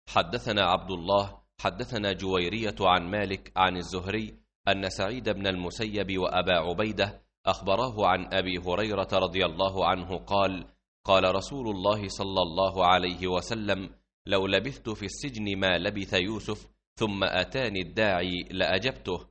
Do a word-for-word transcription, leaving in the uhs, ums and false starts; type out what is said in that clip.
حدثنا عبد الله حدثنا جويرية عن مالك عن الزهري أن سعيد بن المسيب وأبا عبيدة أخبراه عن أبي هريرة رضي الله عنه قال: قال رسول الله صلى الله عليه وسلم: لو لبثت في السجن ما لبث يوسف ثم أتاني الداعي لأجبته،